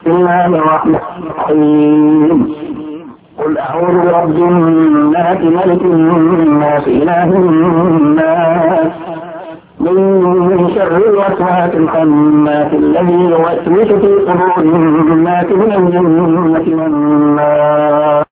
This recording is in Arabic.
بسم الله الرحمن الرحيم. قل أعوذ برب الناس ملك الناس إله الناس من شر الوسواس الخناس الذي يوسوس في صدور الناس من الجنة والناس.